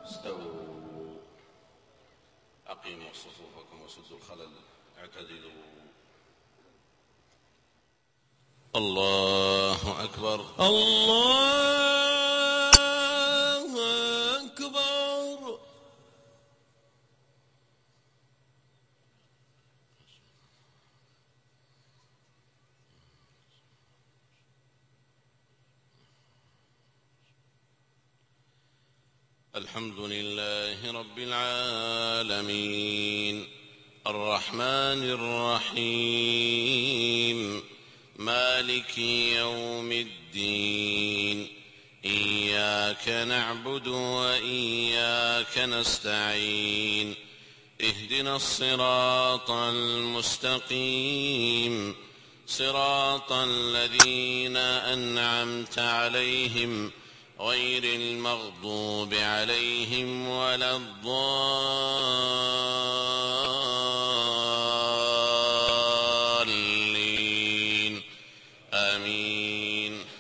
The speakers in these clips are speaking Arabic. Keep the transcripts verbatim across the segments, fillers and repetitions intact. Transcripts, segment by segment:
استووا أقيموا صفوفكم وسدوا الخلل اعتدلوا. الله أكبر الله أكبر. الحمد لله رب العالمين الرحمن الرحيم مالك يوم الدين إياك نعبد وإياك نستعين اهدنا الصراط المستقيم صراط الذين أنعمت عليهم غير المغضوب عليهم ولا الضالين آمين.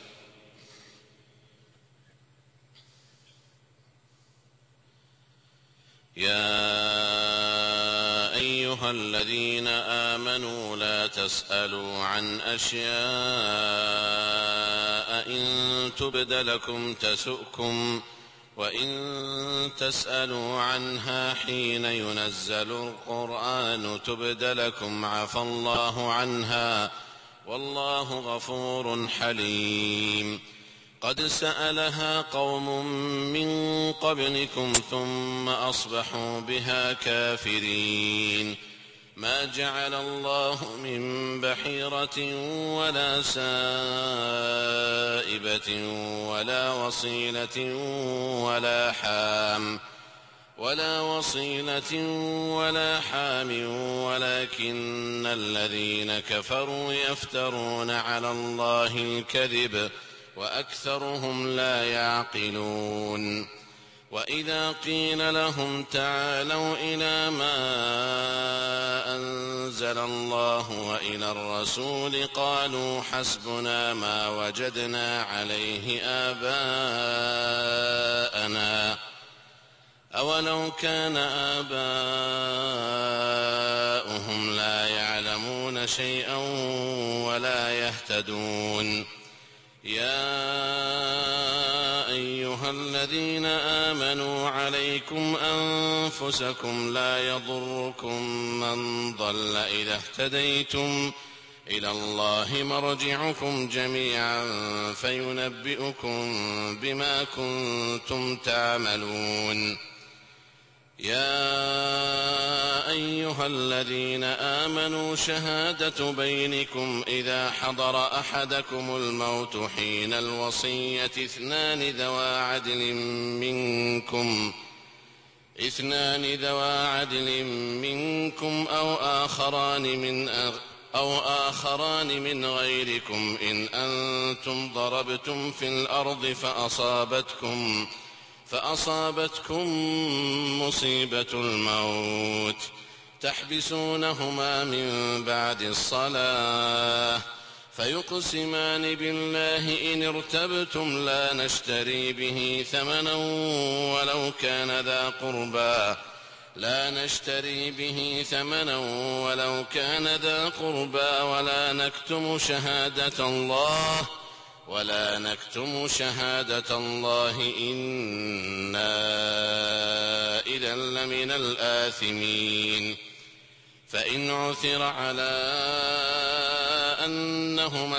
يا أيها الذين آمنوا لا تسألوا عن أشياء إن تبد لكم تسؤكم وإن تسألوا عنها حين ينزل القرآن تبد لكم عفى الله عنها والله غفور حليم. قد سألها قوم من قبلكم ثم أصبحوا بها كافرين. ما جعل الله من بحيرة ولا سائبة ولا وصيلة ولا حام ولا وصيلة ولا حام ولكن الذين كفروا يفترون على الله الكذب وأكثرهم لا يعقلون. وإذا قيل لهم تعالوا إلى ما أنزل الله وإلى الرسول قالوا حسبنا ما وجدنا عليه آباءنا أولو كان آباؤهم لا يعلمون شيئا ولا يهتدون. يا أيها الذين آمنوا عليكم أنفسكم لا يضركم من ضل إذا اهتديتم إلى الله مرجعكم جميعا فينبئكم بما كنتم تعملون. يا أيها الذين آمنوا شهادة بينكم إذا حضر أحدكم الموت حين الوصية اثنان ذوى عدل منكم اثنان ذوى عدل منكم أو آخران من أغ أو آخران من غيركم إن أنتم ضربتم في الأرض فأصابتكم فأصابتكم مصيبة الموت تحبسونهما من بعد الصلاة فيقسمان بالله إن ارتبتم لا نشتري به ثمنا ولو كان ذا قربى لا نشتري به ثمنا ولو كان ذا قربى ولا نكتم شهادة الله ولا نكتم شهادة الله إنا إذا لمن الآثمين. فإن عثر على أنهما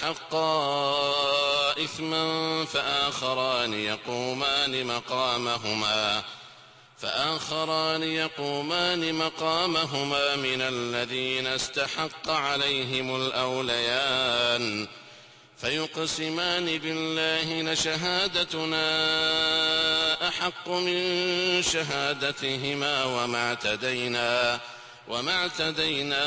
استحقا إثما فآخران يقومان مقامهما فآخران يقومان مقامهما من الذين استحق عليهم الأوليان فيقسمان بالله لشهادتنا أحق من شهادتهما وما اعتدينا وما اعتدينا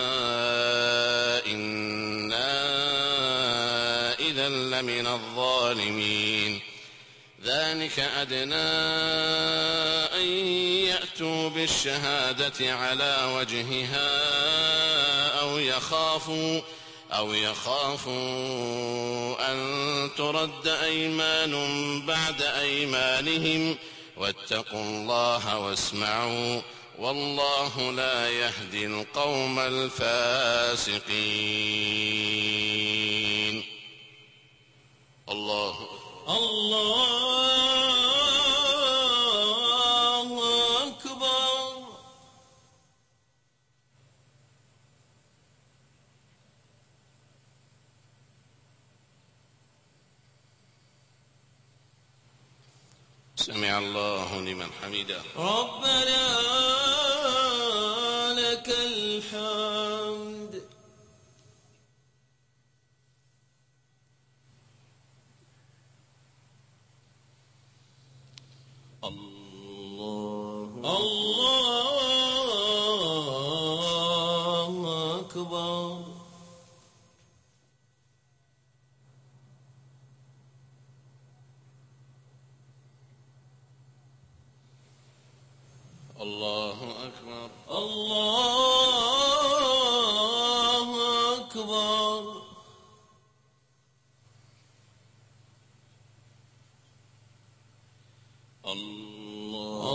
إنا إذا لمن الظالمين. ذلك أدنى أن يأتوا بالشهادة على وجهها أو يخافوا أو يخافوا أن ترد أيمان بعد أيمانهم واتقوا الله واسمعوا والله لا يهدي القوم الفاسقين. الله الله أكبر. سمع الله لمن حمده. ربنا لك الحمد. الله الله أكبر. الله أكبر. الله أكبر. الله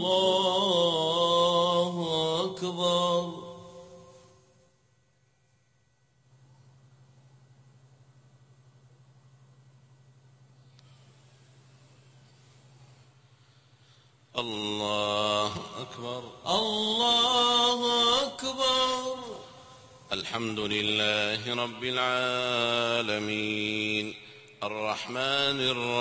الله أكبر. الله أكبر. الله أكبر. الحمد لله رب العالمين الرحمن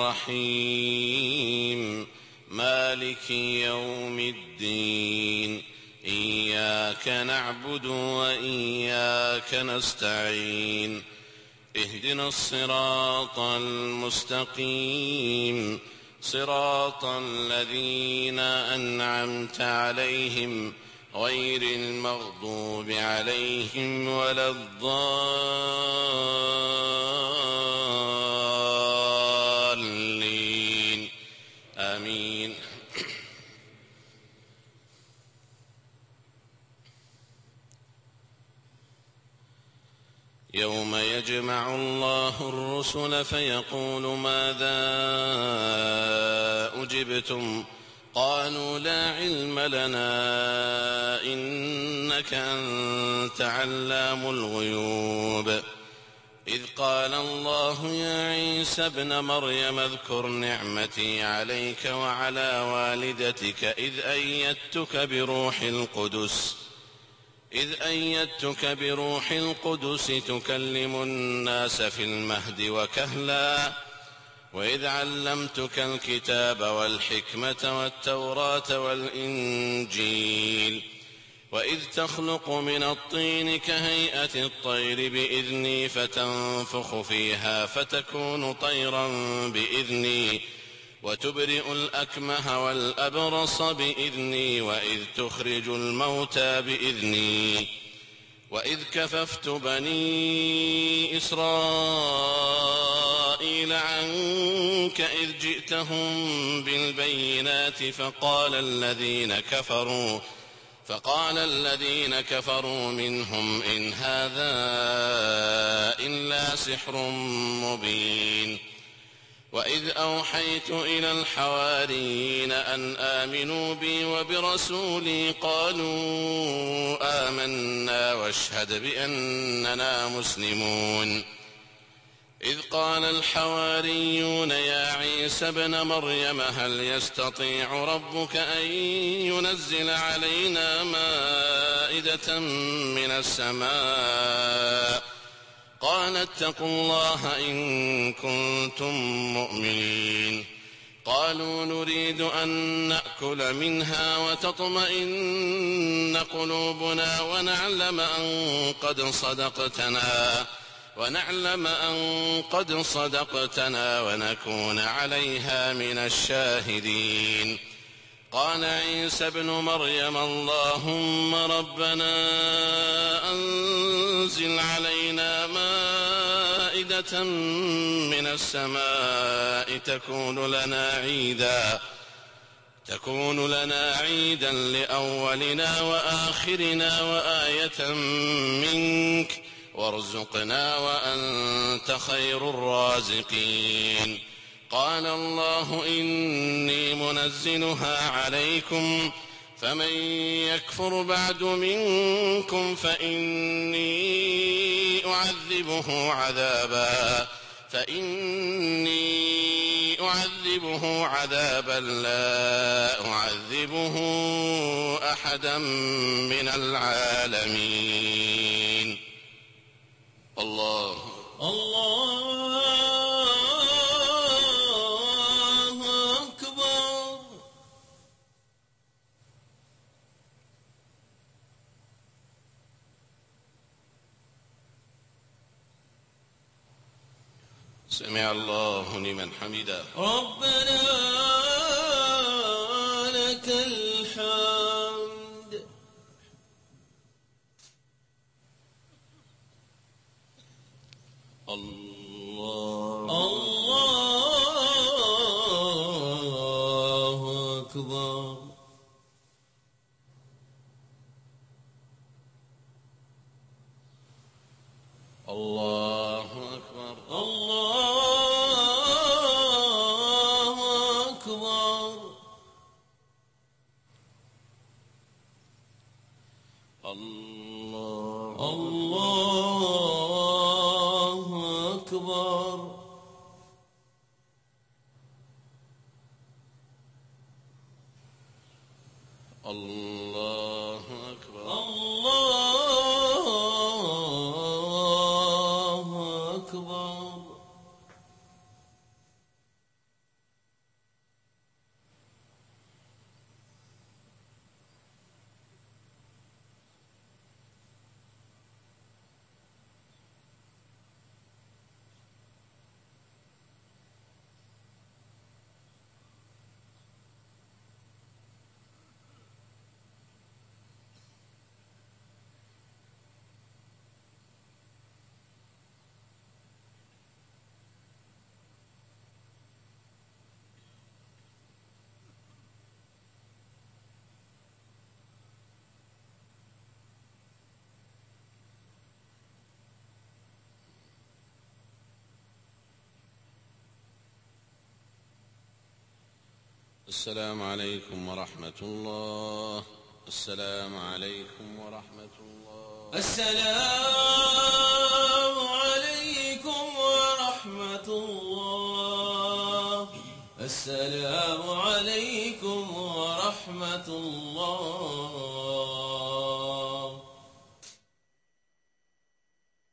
الرحيم مالك يوم الدين إياك نعبد وإياك نستعين اهدنا الصراط المستقيم صراط الذين أنعمت عليهم غير المغضوب عليهم ولا الضالين آمين. يوم يجمع الله الرسل فيقول ماذا أجبتم قالوا لا علم لنا إنك أنت علام الغيوب إذ قال الله يا عيسى ابن مريم اذكر نعمتي عليك وعلى والدتك إذ أيدتك بروح القدس إذ أيدتك بروح القدس تكلم الناس في المهد وكهلا وإذ علمتك الكتاب والحكمة والتوراة والإنجيل وإذ تخلق من الطين كهيئة الطير بإذني فتنفخ فيها فتكون طيرا بإذني وتبرئ الأكمه والأبرص بإذني وإذ تخرج الموتى بإذني وإذ كففت بني إسرائيل عنك إذ جئتهم بالبينات فقال الذين كفروا فقال الذين كفروا منهم إن هذا إلا سحر مبين وإذ أوحيت إلى الحواريين أن آمنوا بي وبرسولي قالوا آمنا واشهد بأننا مسلمون إذ قال الحواريون يا عيسى ابن مريم هل يستطيع ربك أن ينزل علينا مائدة من السماء قال اتقوا الله إن كنتم مؤمنين قالوا نريد أن نأكل منها وتطمئن قلوبنا ونعلم أن قد صدقتنا ونعلم أن قد صدقتنا ونكون عليها من الشاهدين قال عيسى ابن مريم اللهم ربنا أنزل علينا مائدة من السماء تكون لنا عيدا تكون لنا عيدا لأولنا وآخرنا وآية منك وارزقنا وأنت خير الرازقين قال الله إني منزلها عليكم فمن يكفر بعد منكم فإني أعذبه عذابا فإني أعذبه عذابا لا أعذبه أحدا من العالمين. الله الله أكبر. سمع الله لمن حمده. ربنا لك الحمد. الله الله أكبر. الله أكبر. الله أكبر. الله الله أكبر. الله أكبر. الله أكبر. السلام عليكم ورحمة الله. السلام عليكم ورحمة الله. السلام عليكم ورحمة الله. السلام عليكم ورحمة الله.